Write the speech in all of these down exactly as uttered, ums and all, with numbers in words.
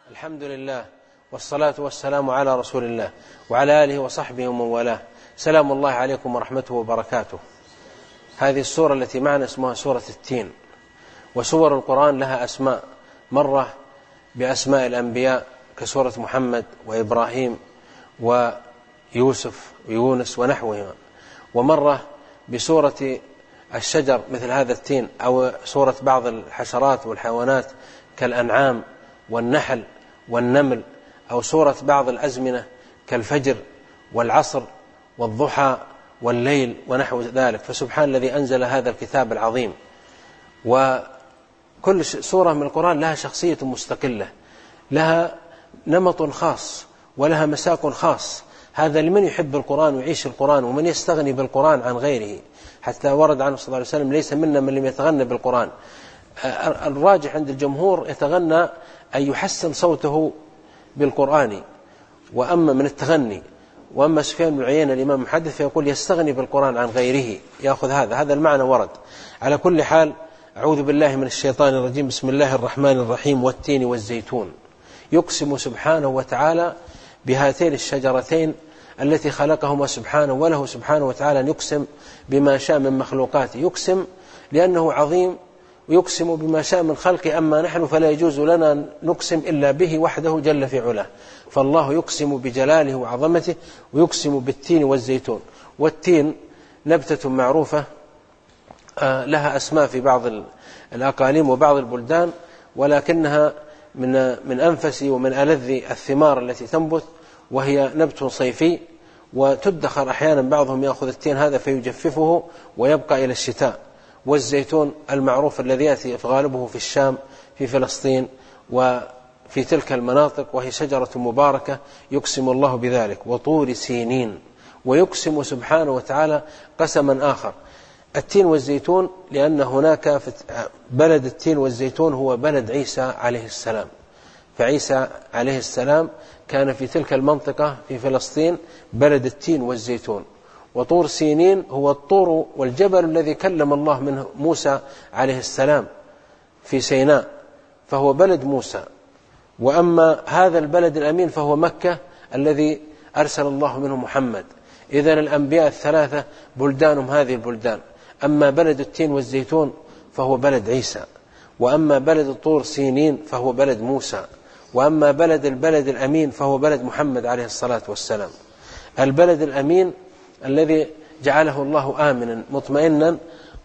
الحمد لله والصلاة والسلام على رسول الله وعلى آله وصحبه ومن والاه. سلام الله عليكم ورحمته وبركاته. هذه السورة التي معنا اسمها سورة التين، وسور القرآن لها أسماء، مرة بأسماء الأنبياء كسورة محمد وإبراهيم ويوسف ويونس ونحوهما، ومرة بسورة الشجر مثل هذا التين، أو سورة بعض الحشرات والحيوانات كالأنعام والنحل والنمل، أو سورة بعض الأزمنة كالفجر والعصر والضحى والليل ونحو ذلك. فسبحان الذي أنزل هذا الكتاب العظيم. وكل سورة من القرآن لها شخصية مستقلة، لها نمط خاص ولها مساك خاص. هذا لمن يحب القرآن ويعيش القرآن ومن يستغني بالقرآن عن غيره، حتى ورد عنه صلى الله عليه وسلم: ليس منا من لم يتغنى بالقرآن. الراجح عند الجمهور يتغنى أن يحسن صوته بالقرآن، وأما من التغني. وأما سفيان بن عيينة الإمام المحدث فيقول يستغني بالقرآن عن غيره، يأخذ هذا هذا المعنى ورد. على كل حال، أعوذ بالله من الشيطان الرجيم. بسم الله الرحمن الرحيم. والتين والزيتون. يقسم سبحانه وتعالى بهاتين الشجرتين التي خلقهما سبحانه، وله سبحانه وتعالى أن يقسم بما شاء من مخلوقاته. يقسم لأنه عظيم، ويقسم بما شاء من خلقه. أما نحن فلا يجوز لنا أن نقسم إلا به وحده جل في علاه. فالله يقسم بجلاله وعظمته، ويقسم بالتين والزيتون. والتين نبتة معروفة لها أسماء في بعض الأقاليم وبعض البلدان، ولكنها من من أنفس ومن ألذ الثمار التي تنبت، وهي نبت صيفي، وتدخر أحيانا. بعضهم يأخذ التين هذا فيجففه ويبقى إلى الشتاء. والزيتون المعروف الذي يأتي غالبه في الشام، في فلسطين، وفي تلك المناطق، وهي شجرة مباركة يقسم الله بذلك. وطور سينين. ويقسم سبحانه وتعالى قسما آخر: التين والزيتون، لأن هناك بلد التين والزيتون هو بلد عيسى عليه السلام. فعيسى عليه السلام كان في تلك المنطقة في فلسطين بلد التين والزيتون. وطور سينين هو الطور والجبل الذي كلم الله منه موسى عليه السلام في سيناء، فهو بلد موسى. وأما هذا البلد الأمين فهو مكة الذي أرسل الله منه محمد. إذن الأنبياء الثلاثة بلدانهم هذه البلدان. أما بلد التين والزيتون فهو بلد عيسى، وأما بلد الطور سينين فهو بلد موسى، وأما بلد البلد الأمين فهو بلد محمد عليه الصلاة والسلام. البلد الأمين الذي جعله الله آمنا مطمئنا،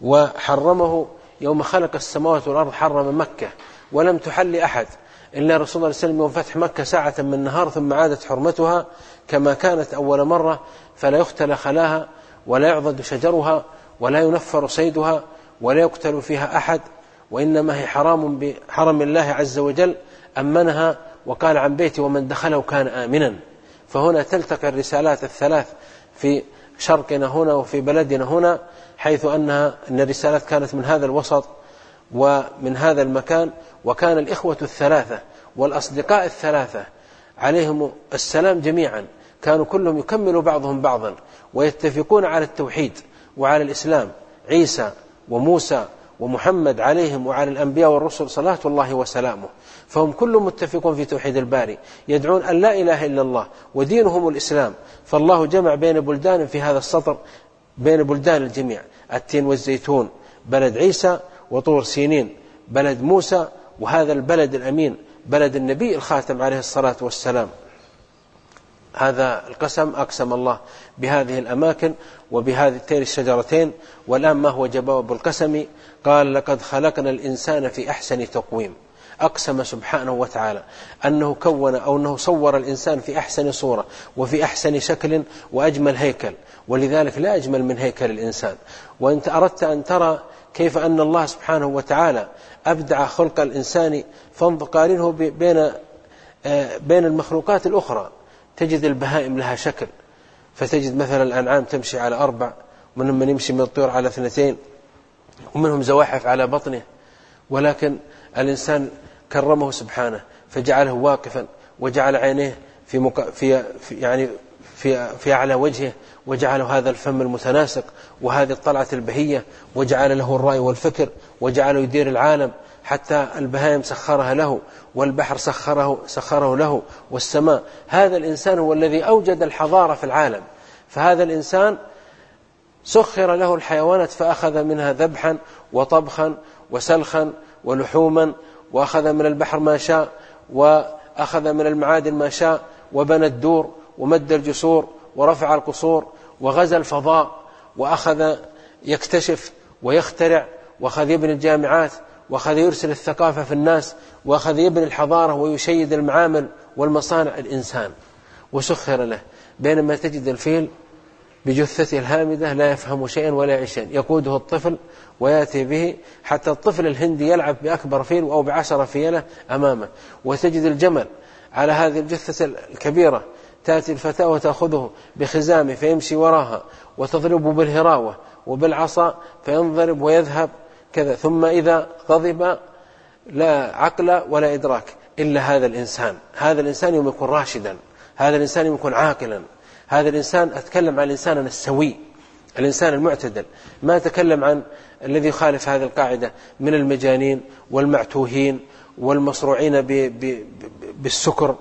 وحرمه يوم خلق السماوات والأرض، حرم مكة ولم تحل أحد إلا رسول الله صلى الله عليه وسلم يوم فتح مكة ساعة من النهار، ثم عادت حرمتها كما كانت أول مرة، فلا يختل خلاها ولا يعضد شجرها ولا ينفر صيدها ولا يقتل فيها أحد، وإنما هي حرام بحرم الله عز وجل. أمنها وقال عن بيتي ومن دخله كان آمنا. فهنا تلتقي الرسالات الثلاث في شرقنا هنا وفي بلدنا هنا، حيث أنها أن الرسالات كانت من هذا الوسط ومن هذا المكان. وكان الإخوة الثلاثة والأصدقاء الثلاثة عليهم السلام جميعا كانوا كلهم يكملوا بعضهم بعضا ويتفقون على التوحيد وعلى الإسلام. عيسى وموسى ومحمد عليهم وعلى الأنبياء والرسل صلاة الله وسلامه، فهم كلهم متفقون في توحيد الباري، يدعون أن لا إله إلا الله ودينهم الإسلام. فالله جمع بين بلدان في هذا السطر، بين بلدان الجميع. التين والزيتون بلد عيسى، وطور سينين بلد موسى، وهذا البلد الأمين بلد النبي الخاتم عليه الصلاة والسلام. هذا القسم أقسم الله بهذه الأماكن وبهذين الشجرتين. والآن ما هو جواب القسم؟ قال: لقد خلقنا الإنسان في أحسن تقويم. أقسم سبحانه وتعالى أنه كون أو أنه صور الإنسان في أحسن صورة وفي أحسن شكل وأجمل هيكل، ولذلك لا أجمل من هيكل الإنسان. وأنت أردت أن ترى كيف أن الله سبحانه وتعالى أبدع خلق الإنسان، فانقارنه بين بين المخلوقات الأخرى. تجد البهائم لها شكل، فتجد مثلا الأنعام تمشي على أربع، ومنهم من يمشي من الطيور على اثنتين، ومنهم زواحف على بطنه. ولكن الإنسان كرمه سبحانه فجعله واقفا، وجعل عينيه في, مك... في... في يعني في في أعلى وجهه، وجعله هذا الفم المتناسق وهذه الطلعة البهية، وجعل له الرأي والفكر، وجعله يدير العالم. حتى البهائم سخرها له، والبحر سخره, سخره له، والسماء. هذا الإنسان هو الذي أوجد الحضارة في العالم. فهذا الإنسان سخر له الحيوانات فأخذ منها ذبحا وطبخا وسلخا ولحوما، وأخذ من البحر ما شاء، وأخذ من المعادن ما شاء، وبنى الدور ومد الجسور ورفع القصور وغزا الفضاء، وأخذ يكتشف ويخترع، وأخذ يبني الجامعات، وأخذ يرسل الثقافة في الناس، وأخذ يبني الحضارة ويشيد المعامل والمصانع. الإنسان وسخر له، بينما تجد الفيل بجثته الهامدة لا يفهم شيئا ولا يعيش شيئا، يقوده الطفل ويأتي به، حتى الطفل الهندي يلعب بأكبر فيل أو بعشرة فيلة أمامه. وتجد الجمل على هذه الجثة الكبيرة، تأتي الفتاة وتأخذه بخزامه فيمشي وراها، وتضربه بالهراوة وبالعصا فينضرب ويذهب كذا. ثم إذا غضب لا عقل ولا إدراك إلا هذا الإنسان. هذا الإنسان يوم يكون راشدا، هذا الإنسان يوم يكون عاقلا، هذا الإنسان. أتكلم عن الإنسان السوي، الإنسان المعتدل، ما أتكلم عن الذي يخالف هذه القاعدة من المجانين والمعتوهين والمصروعين بالسكر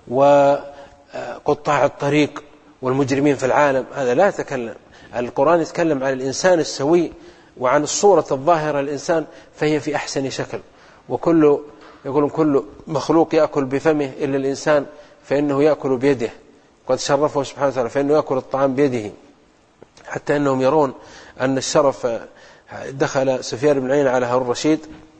وقطاع الطريق والمجرمين في العالم. هذا لا يتكلم. القرآن يتكلم عن الإنسان السوي وعن الصورة الظاهرة للإنسان، فهي في أحسن شكل. وكل يقولون كل مخلوق يأكل بفمه إلا الإنسان فإنه يأكل بيده، قد شرفه سبحانه وتعالى فإنه يأكل الطعام بيده. حتى أنهم يرون أن الشرف، دخل سفيان بن عيينة على هارون الرشيد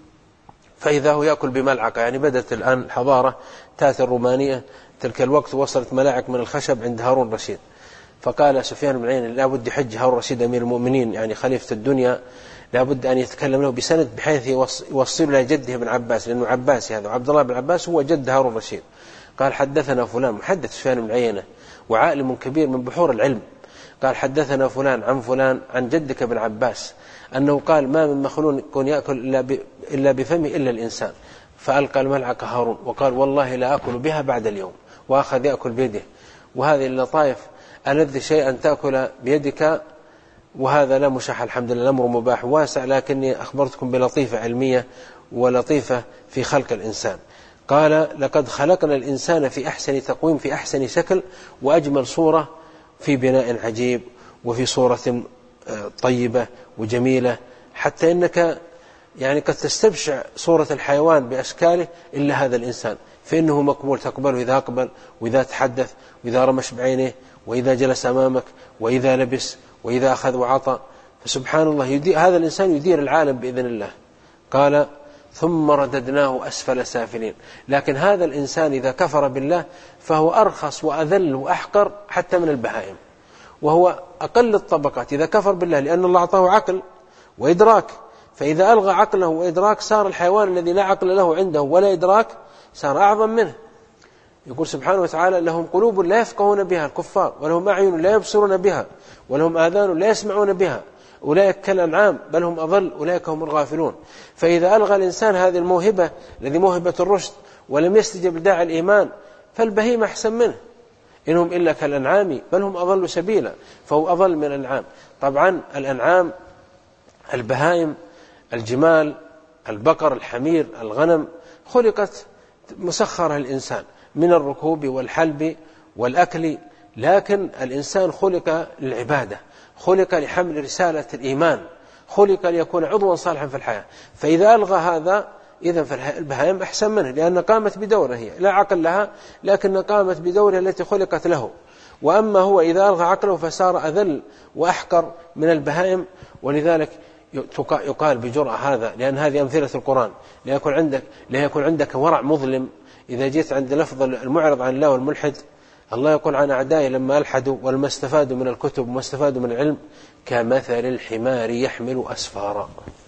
فإذا هو يأكل بملعقة، يعني بدأت الآن الحضارة تأتي الرومانية، تلك الوقت وصلت ملاعق من الخشب عند هارون الرشيد. فقال سفيان بن عيينة لا بد حج هارون الرشيد أمير المؤمنين يعني خليفة الدنيا، لا بد أن يتكلم له بسند بحيث يوصل إلى جده بن عباس، لأنه عباسي هذا، عبد الله بن عباس هو جد هارون الرشيد. قال حدثنا فلان، محدث سفيان بن عيينة وعالم كبير من بحور العلم، قال حدثنا فلان عن فلان عن جدك بن عباس أنه قال ما من مخلوق يكون يأكل إلا بفمه إلا الإنسان. فألقى الملعقة هارون وقال والله لا أكل بها بعد اليوم، وأخذ يأكل بيده. وهذه اللطائف ألذ شيء أن تأكل بيدك، وهذا لا مشاح الحمد لله، الأمر مباح واسع، لكني أخبرتكم بلطيفة علمية ولطيفة في خلق الإنسان. قال لقد خلقنا الإنسان في أحسن تقويم، في أحسن شكل وأجمل صورة، في بناء عجيب وفي صورة طيبة وجميلة، حتى إنك يعني قد تستبشع صورة الحيوان بأشكاله إلا هذا الإنسان، فإنه مقبول، تقبله إذا أقبل وإذا تحدث وإذا رمش بعينه وإذا جلس أمامك وإذا لبس وإذا أخذ وعطى. فسبحان الله يدير هذا الإنسان يدير العالم بإذن الله. قال ثم رددناه أسفل سافلين. لكن هذا الإنسان إذا كفر بالله فهو أرخص وأذل وأحقر حتى من البهائم، وهو أقل الطبقات إذا كفر بالله، لأن الله أعطاه عقل وإدراك. فإذا ألغى عقله وإدراك صار الحيوان الذي لا عقل له عنده ولا إدراك صار أعظم منه. يقول سبحانه وتعالى لهم قلوب لا يفقهون بها الكفار، ولهم أعين لا يبصرون بها، ولهم آذان لا يسمعون بها، أولئك كالأنعام بل هم أضل، أولئك هم الغافلون. فإذا ألغى الإنسان هذه الموهبة الذي موهبة الرشد ولم يستجب لداعي الإيمان، فالبهيمة أحسن منه، إنهم إلا كالأنعام بل هم أضل سبيلا، فهو أضل من الأنعام. طبعا الأنعام البهائم، الجمال، البقر، الحمير، الغنم، خلقت مسخرة الإنسان من الركوب والحلب والأكل، لكن الإنسان خلق للعبادة، خلق لحمل رسالة الإيمان، خلق ليكون عضوا صالحا في الحياة. فإذا ألغى هذا إذن فالبهائم أحسن منه، لأن قامت بدورها، هي لا عقل لها لكن قامت بدورها التي خلقت له. وأما هو إذا ألغى عقله فصار أذل وأحقر من البهائم. ولذلك يقال بجرأة هذا، لأن هذه أمثلة القرآن، لا يكون عندك لا يكون عندك ورع مظلم. إذا جيت عند لفظ المعرض عن الله والملحد، الله يقول عن أعدائي لما ألحدوا ولما استفادوا من الكتب وما استفادوا من العلم كمثل الحمار يحمل أسفارا.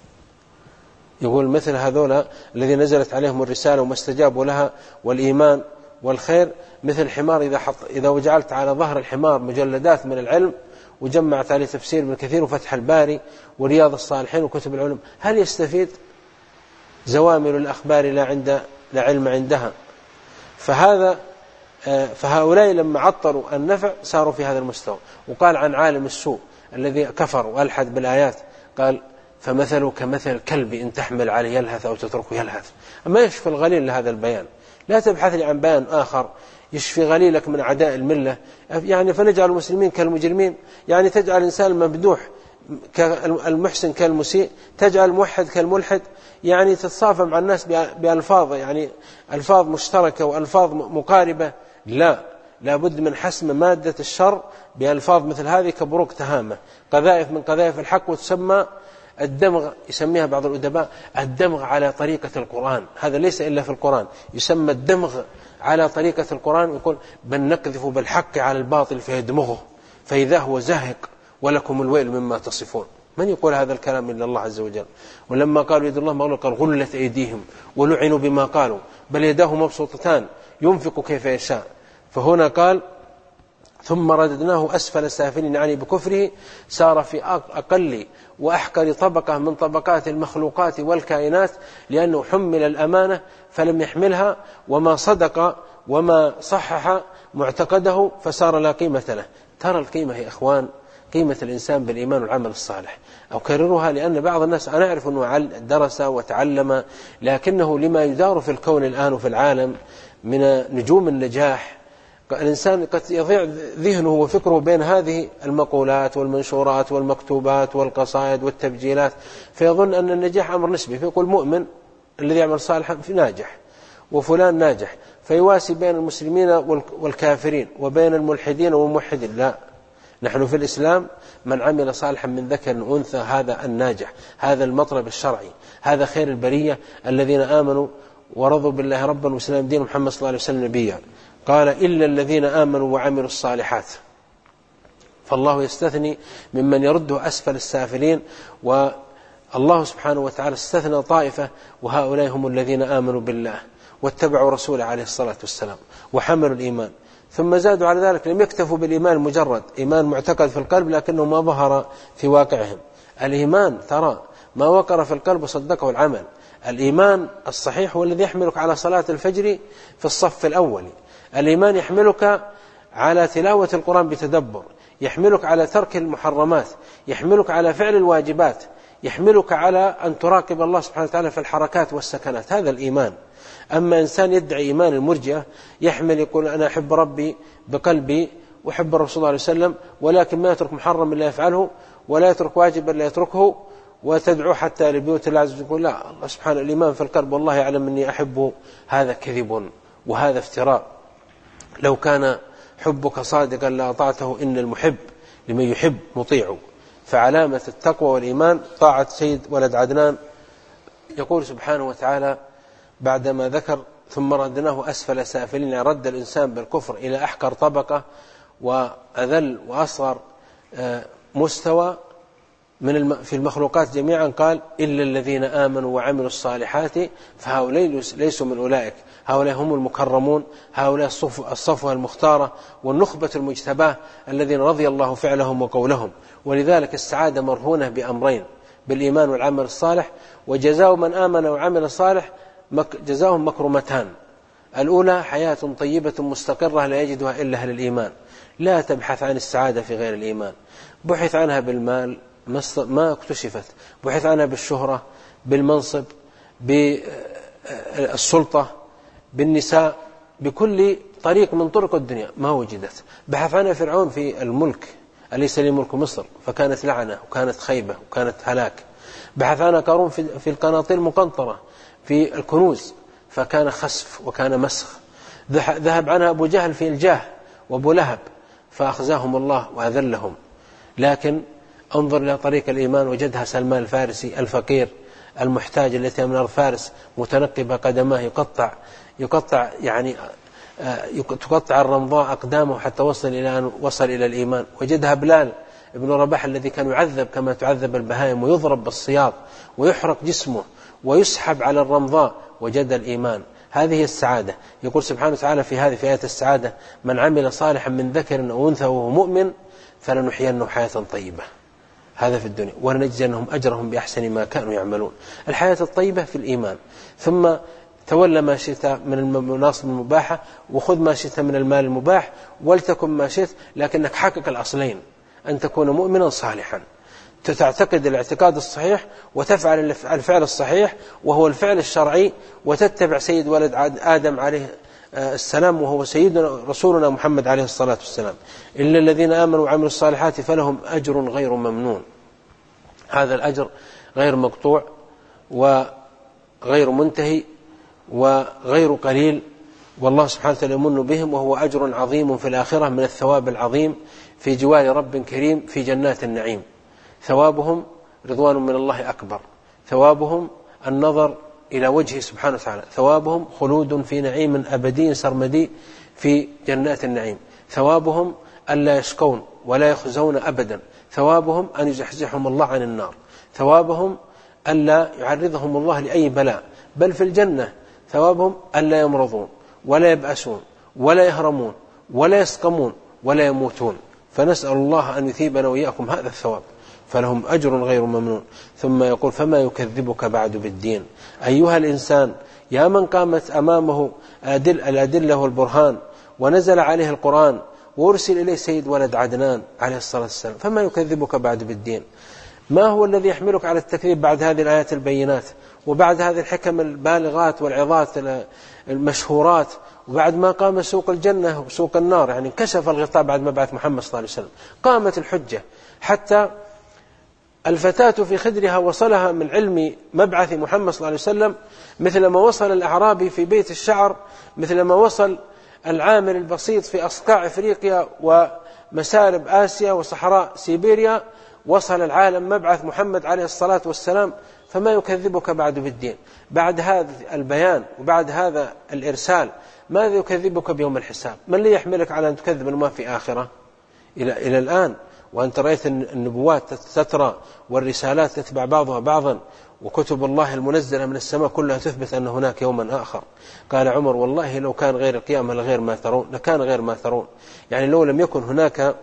يقول مثل هذولا الذي نزلت عليهم الرسالة وما استجابوا لها والإيمان والخير، مثل الحمار إذا, حط إذا وجعلت على ظهر الحمار مجلدات من العلم وجمعت عليه تفسير ابن كثير وفتح الباري ورياض الصالحين وكتب العلم، هل يستفيد؟ زوامل الأخبار لا, عند لا علم عندها. فهذا فهؤلاء لما عطروا النفع صاروا في هذا المستوى. وقال عن عالم السوء الذي كفر وألحد بالآيات، قال فمثله كمثل الكلب إن تحمل عليه يلهث أو تتركه يلهث. أما يشفي الغليل لهذا البيان، لا تبحث لي عن بيان آخر يشفي غليلك من أعداء الملة. يعني فنجعل المسلمين كالمجرمين، يعني تجعل الإنسان الممدوح كالمحسن كالمسيء، تجعل الموحد كالملحد، يعني تتصافى مع الناس بألفاظ يعني ألفاظ مشتركة وألفاظ مقاربة. لا، لا بد من حسم مادة الشر بألفاظ مثل هذه كبروق تهامة، قذائف من قذائف الحق، وتسمى الدمغ، يسميها بعض الأدباء الدمغ على طريقة القرآن. هذا ليس إلا في القرآن، يسمى الدمغ على طريقة القرآن، ويقول بل نقذف بالحق على الباطل فيدمغه فإذا هو زاهق ولكم الويل مما تصفون. من يقول هذا الكلام إلا الله عز وجل؟ ولما قالوا يد الله مغلولة قال غلت أيديهم ولعنوا بما قالوا بل يداه مبسوطتان ينفق كيف يشاء. فهنا قال ثم رددناه أسفل سافلين، يعني بكفره سار في أقل وأحقر طبقة من طبقات المخلوقات والكائنات، لأنه حمل الأمانة فلم يحملها، وما صدق وما صحح معتقده فصار لا قيمة له. ترى القيمة يا إخوان، قيمة الإنسان بالإيمان والعمل الصالح. أكررها لأن بعض الناس أنا أعرف أنه درس وتعلم، لكنه لما يدار في الكون الآن وفي العالم من نجوم النجاح، الإنسان قد يضيع ذهنه وفكره بين هذه المقولات والمنشورات والمكتوبات والقصائد والتبجيلات، فيظن أن النجاح أمر نسبي، فيقول مؤمن الذي يعمل صالحا في ناجح وفلان ناجح، فيواسي بين المسلمين والكافرين وبين الملحدين والموحدين. لا، نحن في الإسلام من عمل صالحا من ذكر وأنثى هذا الناجح، هذا المطلب الشرعي، هذا خير البرية الذين آمنوا ورضوا بالله ربا وسلام دين محمد صلى الله عليه وسلم نبيا. قال إلا الذين آمنوا وعملوا الصالحات، فالله يستثني ممن يرده أسفل السافلين، والله سبحانه وتعالى استثنى طائفة، وهؤلاء هم الذين آمنوا بالله واتبعوا رسوله عليه الصلاة والسلام وحملوا الإيمان. ثم زادوا على ذلك، لم يكتفوا بالإيمان المجرد، إيمان معتقد في القلب لكنه ما ظهر في واقعهم. الإيمان ترى ما وقر في القلب وصدقه العمل. الإيمان الصحيح هو الذي يحملك على صلاة الفجر في الصف الأول، الإيمان يحملك على تلاوة القرآن بتدبر، يحملك على ترك المحرمات، يحملك على فعل الواجبات، يحملك على أن تراقب الله سبحانه وتعالى في الحركات والسكنات. هذا الإيمان. أما إنسان يدعي إيمان المرجئة يحمل يقول أنا أحب ربي بقلبي وأحب الرسول صلى الله عليه وسلم، ولكن ما يترك محرم إلا يفعله ولا يترك واجب إلا يتركه، وتدعو حتى لبيوت الله عز وجل، يقول لا، الله سبحانه الإيمان في القلب والله يعلم أني أحبه. هذا كذب وهذا افتراء. لو كان حبك صادقا لأطعته، إن المحب لمن يحب مطيع. فعلامة التقوى والإيمان طاعة سيد ولد عدنان. يقول سبحانه وتعالى بعدما ذكر ثم ردناه أسفل سافلين، يعني رد الإنسان بالكفر إلى أحقر طبقة وأذل وأصغر مستوى من في المخلوقات جميعا. قال إلا الذين آمنوا وعملوا الصالحات فهؤلاء ليسوا من أولئك، هؤلاء هم المكرمون، هؤلاء الصفوة المختارة والنخبة المجتباة الذين رضي الله فعلهم وقولهم. ولذلك السعادة مرهونة بأمرين، بالإيمان والعمل الصالح، وجزاء من آمن وعمل صالح جزاهم مكرمتان. الأولى حياة طيبة مستقرة لا يجدها إلا أهل الإيمان. لا تبحث عن السعادة في غير الإيمان. بحث عنها بالمال ما اكتشفت، بحث عنها بالشهرة، بالمنصب، بالسلطة، بالنساء، بكل طريق من طرق الدنيا ما وجدت. بحث عنها فرعون في الملك، أليس لي ملك مصر، فكانت لعنة وكانت خيبة وكانت هلاك. بحث عنها قارون في القناطير المقنطرة في الكنوز، فكان خسف وكان مسخ. ذهب عنها أبو جهل في الجاه وأبو لهب، فأخزاهم الله وأذلهم. لكن انظر إلى طريق الإيمان، وجدها سلمان الفارسي الفقير المحتاج التي من أرض فارس متنقبة قدماه، يقطع يقطع يعني تقطع الرمضاء أقدامه حتى وصل إلى أن وصل إلى الإيمان. وجدها بلال ابن رباح الذي كان يعذب كما تعذب البهائم، ويضرب بالسياط ويحرق جسمه ويسحب على الرمضاء، وجد الإيمان. هذه السعادة. يقول سبحانه وتعالى في هذه في آية السعادة من عمل صالحا من ذكر أو أنثى وهو مؤمن فلنحيينه حياة طيبة. هذا في الدنيا، ولنجزينهم أجرهم بأحسن ما كانوا يعملون. الحياة الطيبة في الإيمان. ثم تولى ما شئت من المناصب المباحة، وخذ ما شئت من المال المباح، ولتكن ما شئت، لكنك حقق الأصلين، أن تكون مؤمنا صالحا. تعتقد الاعتقاد الصحيح وتفعل الفعل الصحيح وهو الفعل الشرعي، وتتبع سيد ولد آدم عليه السلام وهو سيدنا رسولنا محمد عليه الصلاة والسلام. إلا الذين آمنوا وعملوا الصالحات فلهم أجر غير ممنون. هذا الأجر غير مقطوع وغير منتهي وغير قليل، والله سبحانه وتعالى يمن بهم، وهو أجر عظيم في الآخرة من الثواب العظيم في جوار رب كريم في جنات النعيم. ثوابهم رضوان من الله أكبر، ثوابهم النظر إلى وجهه سبحانه وتعالى، ثوابهم خلود في نعيم أبدي سرمدي في جنات النعيم، ثوابهم ألا يشقون ولا يخزون أبدا، ثوابهم أن يزحزحهم الله عن النار، ثوابهم ألا يعرضهم الله لأي بلاء، بل في الجنة ثوابهم ألا يمرضون ولا يبأسون ولا يهرمون ولا يسقمون ولا يموتون. فنسأل الله أن يثيبنا وإياكم هذا الثواب، فلهم أجر غير ممنون. ثم يقول فما يكذبك بعد بالدين أيها الإنسان، يا من قامت أمامه الأدلة والبرهان ونزل عليه القرآن وارسل إليه سيد ولد عدنان عليه الصلاة والسلام، فما يكذبك بعد بالدين؟ ما هو الذي يحملك على التكذيب بعد هذه الآيات البينات وبعد هذه الحكم البالغات والعظات المشهورات، وبعد ما قام سوق الجنة وسوق النار، يعني كشف الغطاء بعد مبعث محمد صلى الله عليه وسلم، قامت الحجة حتى الفتاة في خدرها وصلها من علم مبعث محمد صلى الله عليه وسلم مثل ما وصل الأعرابي في بيت الشعر، مثل ما وصل العامل البسيط في أصقاع إفريقيا ومسارب آسيا وصحراء سيبيريا، وصل العالم مبعث محمد عليه الصلاة والسلام. فما يكذبك بعد بالدين؟ بعد هذا البيان وبعد هذا الإرسال ماذا يكذبك بيوم الحساب؟ ما اللي يحملك على أن تكذب ما في آخرة إلى, إلى الآن؟ وأنت رأيت النبوات تترى والرسالات تتبع بعضها بعضا، وكتب الله المنزلة من السماء كلها تثبت أن هناك يوما آخر. قال عمر والله لو كان غير القيامة لغير ما ترون، لكان غير ما ترون، يعني لو لم يكن هناك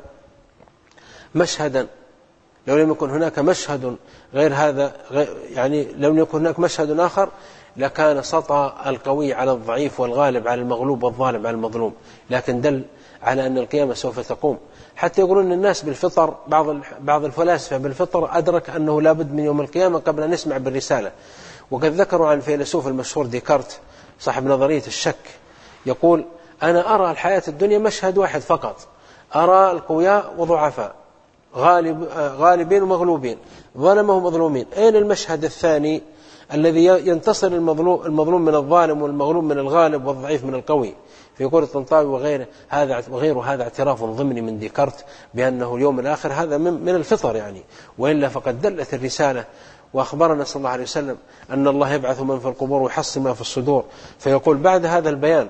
مشهدا لو لم يكن هناك مشهد غير هذا، يعني لو لم يكن هناك مشهد آخر لكان سطى القوي على الضعيف والغالب على المغلوب والظالم على المظلوم، لكن دل على أن القيامة سوف تقوم. حتى يقولون الناس بالفطر، بعض بعض الفلاسفة بالفطر أدرك أنه لا بد من يوم القيامة قبل أن يسمع بالرسالة. وقد ذكروا عن الفيلسوف المشهور ديكارت صاحب نظرية الشك، يقول أنا أرى الحياة الدنيا مشهد واحد فقط، أرى القوياء وضعفاء، غالب غالبين ومغلوبين، ظلمه ومظلومين، أين المشهد الثاني الذي ينتصر المظلوم, المظلوم من الظالم والمغلوب من الغالب والضعيف من القوي؟ فيقول الطنطاوي وغيره هذا وغير هذا اعتراف ضمني من ديكارت بأنه اليوم الآخر هذا من الفطر يعني، وإلا فقد دلت الرسالة وأخبرنا صلى الله عليه وسلم أن الله يبعث من في القبور ويحصي ما في الصدور. فيقول بعد هذا البيان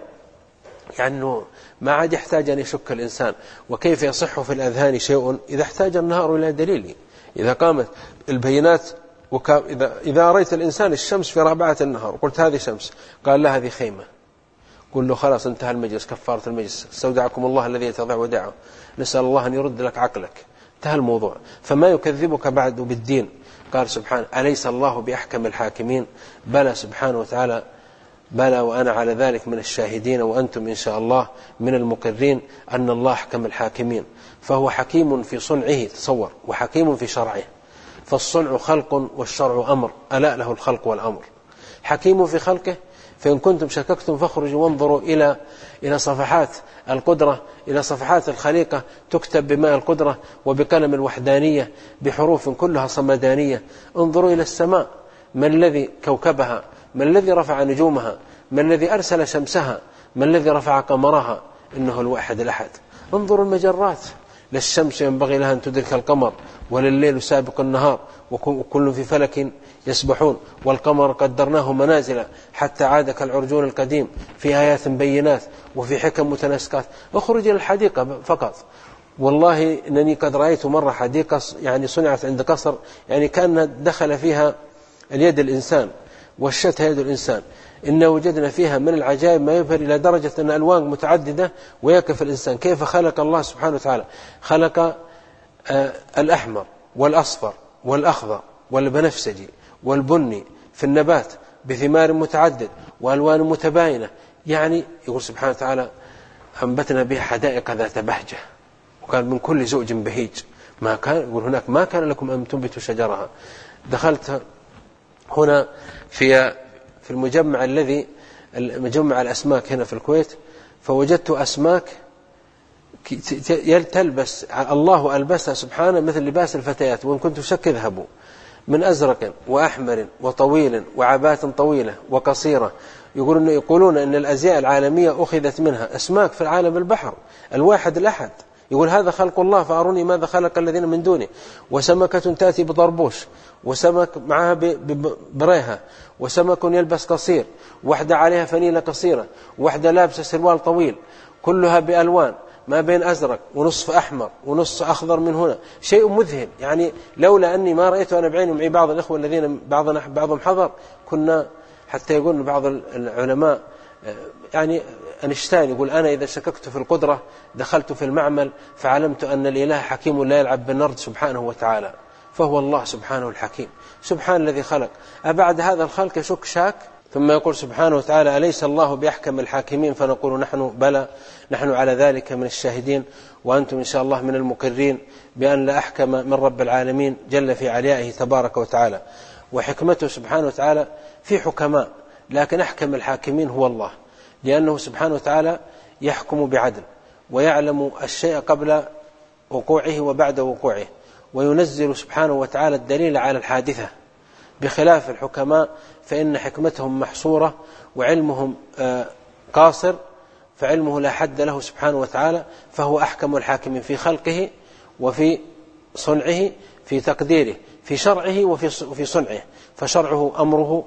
يعني ما عاد يحتاج أن يشك الإنسان، وكيف يصح في الأذهان شيء إذا احتاج النهار إلى دليل؟ إذا قامت البينات إذا إذا رأيت الإنسان الشمس في رابعة النهار قلت هذه شمس، قال لا هذه خيمة، قل له خلاص انتهى المجلس، كفارة المجلس، استودعكم الله الذي يتضع وداعه، نسأل الله أن يرد لك عقلك، انتهى الموضوع. فما يكذبك بعد بالدين؟ قال سبحانه أليس الله بأحكم الحاكمين؟ بلى سبحانه وتعالى، بلى وأنا على ذلك من الشاهدين وأنتم إن شاء الله من المقرين أن الله أحكم الحاكمين. فهو حكيم في صنعه، تصور، وحكيم في شرعه، فالصنع خلق والشرع أمر، ألا له الخلق والأمر. حكيم في خلقه، فإن كنتم شككتم فاخرجوا وانظروا إلى إلى صفحات القدرة، إلى صفحات الخليقة تكتب بماء القدرة وبقلم الوحدانية بحروف كلها صمدانية. انظروا إلى السماء، من الذي كوكبها، من الذي رفع نجومها، من الذي أرسل شمسها، من الذي رفع قمرها، إنه الواحد الأحد. انظروا المجرات، لا الشمس ينبغي لها أن تدرك القمر ولا الليل سابق النهار وكل في فلك يسبحون، والقمر قدرناه منازل حتى عاد كالعرجون القديم، في آيات بينات وفي حكم متناسقات. اخرج إلى الحديقة فقط، والله إنني قد رأيت مرة حديقة يعني صنعت عند قصر، يعني كان دخل فيها اليد الإنسان والشتها يد الإنسان. إن وجدنا فيها من العجائب ما يبهر إلى درجة أن ألوان متعددة ويقف الإنسان كيف خلق الله سبحانه وتعالى. خلق آه الأحمر والأصفر والأخضر والبنفسجي والبني في النبات بثمار متعدد وألوان متباينة، يعني يقول سبحانه وتعالى أنبتنا بها حدائق ذات بهجة، وكان من كل زوج بهيج، ما كان يقول هناك ما كان لكم أن تنبتوا شجرها. دخلت هنا في في المجمع الذي مجمع الأسماك هنا في الكويت، فوجدت أسماك تلبس الله ألبسها سبحانه مثل لباس الفتيات، وإن كنت شك اذهبوا، من أزرق وأحمر وطويل وعبات طويلة وقصيرة. يقولون يقولون أن الأزياء العالمية أخذت منها. أسماك في العالم البحر الواحد الأحد، يقول هذا خلق الله فأروني ماذا خلق الذين من دونه. وسمكة تأتي بطربوش، وسمك معها بريها، وسمك يلبس قصير، واحدة عليها فنيلة قصيرة، واحدة لابسة سروال طويل، كلها بألوان ما بين أزرق ونصف أحمر ونصف أخضر من هنا، شيء مذهل. يعني لولا أني ما رأيته أنا بعيني معي بعض الإخوة الذين بعضنا بعضهم حضر، كنا حتى يقول بعض العلماء يعني أينشتاين يقول أنا إذا شككت في القدرة دخلت في المعمل فعلمت أن الإله حكيم لا يلعب بالنرد سبحانه وتعالى، فهو الله سبحانه الحكيم، سبحان الذي خلق. أبعد هذا الخلق يشك شاك؟ ثم يقول سبحانه وتعالى أليس الله بأحكم الحاكمين؟ فنقول نحن بلى، نحن على ذلك من الشاهدين، وأنتم إن شاء الله من المقرين بأن لا أحكم من رب العالمين جل في عليائه تبارك وتعالى. وحكمته سبحانه وتعالى في حكماء، لكن أحكم الحاكمين هو الله، لأنه سبحانه وتعالى يحكم بعدل، ويعلم الشيء قبل وقوعه وبعد وقوعه، وينزل سبحانه وتعالى الدليل على الحادثة، بخلاف الحكماء فإن حكمتهم محصورة وعلمهم قاصر، فعلمه لا حد له سبحانه وتعالى، فهو أحكم الحاكمين في خلقه وفي صنعه، في تقديره، في شرعه وفي صنعه، فشرعه أمره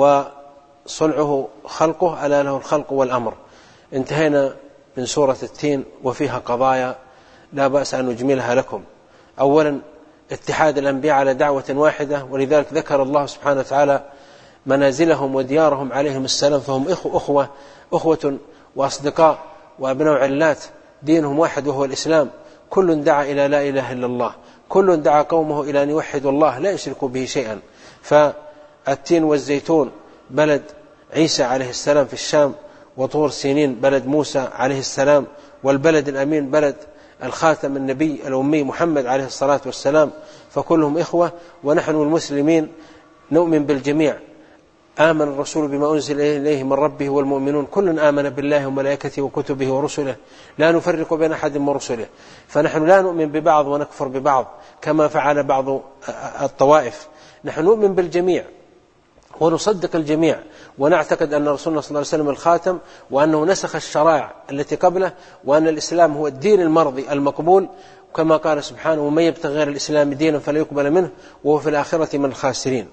وصنعه خلقه، ألا له الخلق والأمر. انتهينا من سورة التين وفيها قضايا لا بأس أن نجملها لكم. أولا اتحاد الأنبياء على دعوة واحدة، ولذلك ذكر الله سبحانه وتعالى منازلهم وديارهم عليهم السلام، فهم أخوة أخوة وأصدقاء وأبناء علات، دينهم واحد وهو الإسلام، كل دعا إلى لا إله إلا الله، كل دعا قومه إلى أن يوحدوا الله لا يشركوا به شيئا. فالتين والزيتون بلد عيسى عليه السلام في الشام، وطور سينين بلد موسى عليه السلام، والبلد الأمين بلد الخاتم النبي الأمي محمد عليه الصلاة والسلام، فكلهم إخوة. ونحن المسلمين نؤمن بالجميع، آمن الرسول بما أنزل إليه من ربه والمؤمنون كل آمن بالله وملائكته وكتبه ورسله لا نفرق بين أحد من رسله، فنحن لا نؤمن ببعض ونكفر ببعض كما فعل بعض الطوائف. نحن نؤمن بالجميع ونصدق الجميع، ونعتقد أن رسولنا صلى الله عليه وسلم الخاتم، وأنه نسخ الشرائع التي قبله، وأن الإسلام هو الدين المرضي المقبول، كما قال سبحانه ومن يبتغي غير الإسلام دينا فلا يقبل منه وهو في الآخرة من الخاسرين.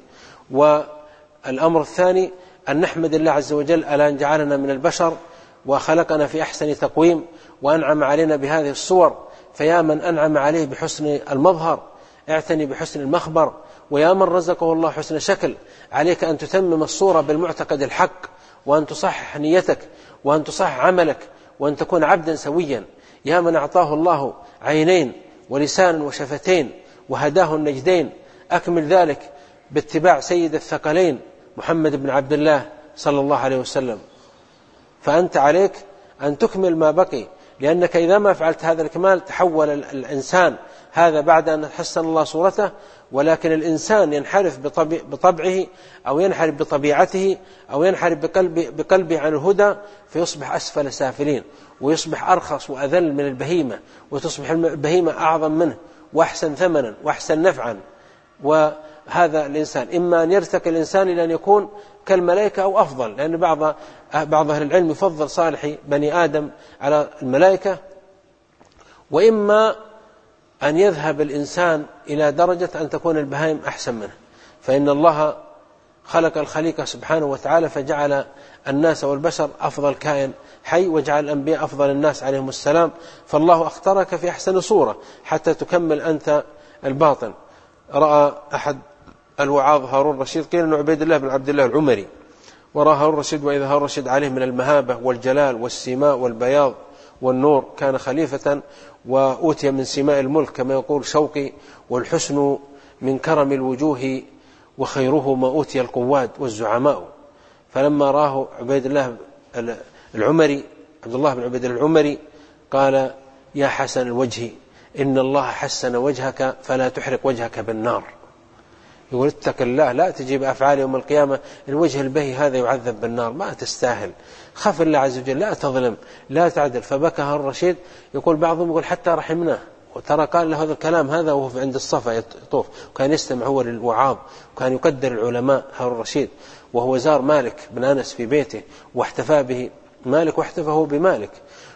والأمر الثاني أن نحمد الله عز وجل على أن جعلنا من البشر وخلقنا في أحسن تقويم، وأنعم علينا بهذه الصور، فيا من أنعم عليه بحسن المظهر اعتني بحسن المخبر، ويا من رزقه الله حسن شكل عليك أن تتمم الصورة بالمعتقد الحق، وأن تصحح نيتك، وأن تصحح عملك، وأن تكون عبدا سويا. يا من أعطاه الله عينين ولسانا وشفتين وهداه النجدين، أكمل ذلك باتباع سيد الثقلين محمد بن عبد الله صلى الله عليه وسلم. فأنت عليك أن تكمل ما بقي، لأنك إذا ما فعلت هذا الكمال تحول الإنسان هذا بعد أن حسن الله صورته، ولكن الإنسان ينحرف بطبعه أو ينحرف بطبيعته أو ينحرف بقلبه, بقلبه عن الهدى، فيصبح أسفل سافلين، ويصبح أرخص وأذل من البهيمة، وتصبح البهيمة أعظم منه وأحسن ثمنا وأحسن نفعا. وهذا الإنسان إما أن يرتقي الإنسان إلى أن يكون كالملائكة أو أفضل، لأن بعض بعض أهل العلم يفضل صالح بني آدم على الملائكة، وإما أن يذهب الإنسان إلى درجة أن تكون البهائم أحسن منه. فإن الله خلق الخليقة سبحانه وتعالى فجعل الناس والبشر أفضل كائن حي، وجعل الأنبياء أفضل الناس عليهم السلام، فالله اختارك في أحسن صورة حتى تكمل أنت الباطن. رأى أحد الوعاظ هارون الرشيد، قيل أنه عبيد الله بن عبد الله العمري، ورأى هارون الرشيد وإذا هارون الرشيد عليه من المهابة والجلال والسماء والبياض والنور، كان خليفة وأوتي من سماء الملك كما يقول شوقي، والحسن من كرم الوجوه وخيره ما أوتي القواد والزعماء. فلما راه عبيد الله العمري عبد الله بن عبيد الله العمري قال يا حسن الوجه إن الله حسن وجهك فلا تحرق وجهك بالنار. يقول اتق الله، لا تجيب أفعال يوم القيامة الوجه البهي هذا يعذب بالنار، ما تستاهل، خف الله عز وجل، لا تظلم لا تعدل. فبكى هارون الرشيد. يقول بعضهم يقول حتى رحمناه، وترى قال له هذا الكلام هذا وهو عند الصفا يطوف، وكان يستمع هو للوعاظ، وكان يقدر العلماء هارون الرشيد. وهو زار مالك بن أنس في بيته واحتفى به مالك واحتفى هو بمالك،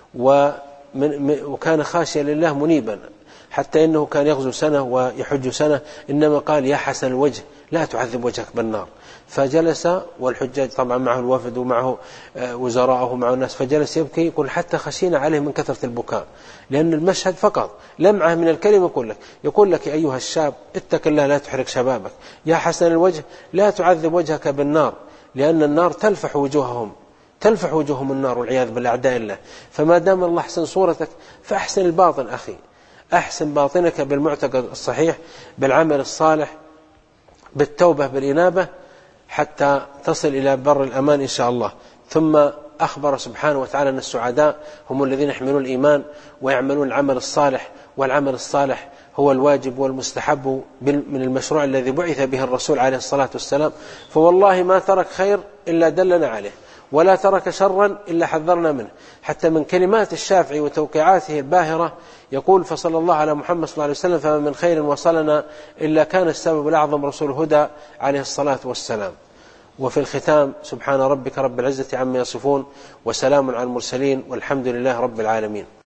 وكان خاشيا لله منيبا، حتى إنه كان يغزو سنة ويحج سنة، إنما قال يا حسن الوجه لا تعذب وجهك بالنار. فجلس، والحجاج طبعا معه الوفد ومعه وزراءه ومعه الناس، فجلس يبكي. يقول حتى خشينا عليه من كثرة البكاء، لأن المشهد فقط لمعة من الكلمة يقول لك يقول لك أيها الشاب اتق الله لا تحرق شبابك، يا حسن الوجه لا تعذب وجهك بالنار، لأن النار تلفح وجوههم تلفح وجوههم النار والعياذ بالله أعداء الله. فما دام الله أحسن صورتك فأحسن الباطن أخي، أحسن باطنك بالمعتقد الصحيح، بالعمل الصالح، بالتوبة بالإنابة، حتى تصل إلى بر الأمان إن شاء الله. ثم أخبر سبحانه وتعالى أن السعداء هم الذين يحملون الإيمان ويعملون العمل الصالح، والعمل الصالح هو الواجب والمستحب من المشروع الذي بعث به الرسول عليه الصلاة والسلام. فوالله ما ترك خير إلا دلنا عليه، ولا ترك شرا إلا حذرنا منه. حتى من كلمات الشافعي وتوقيعاته الباهرة يقول فصلى الله على محمد صلى الله عليه وسلم فما من خير وصلنا إلا كان السبب الأعظم رسول الهدى عليه الصلاة والسلام. وفي الختام سبحان ربك رب العزة عما يصفون وسلام على المرسلين والحمد لله رب العالمين.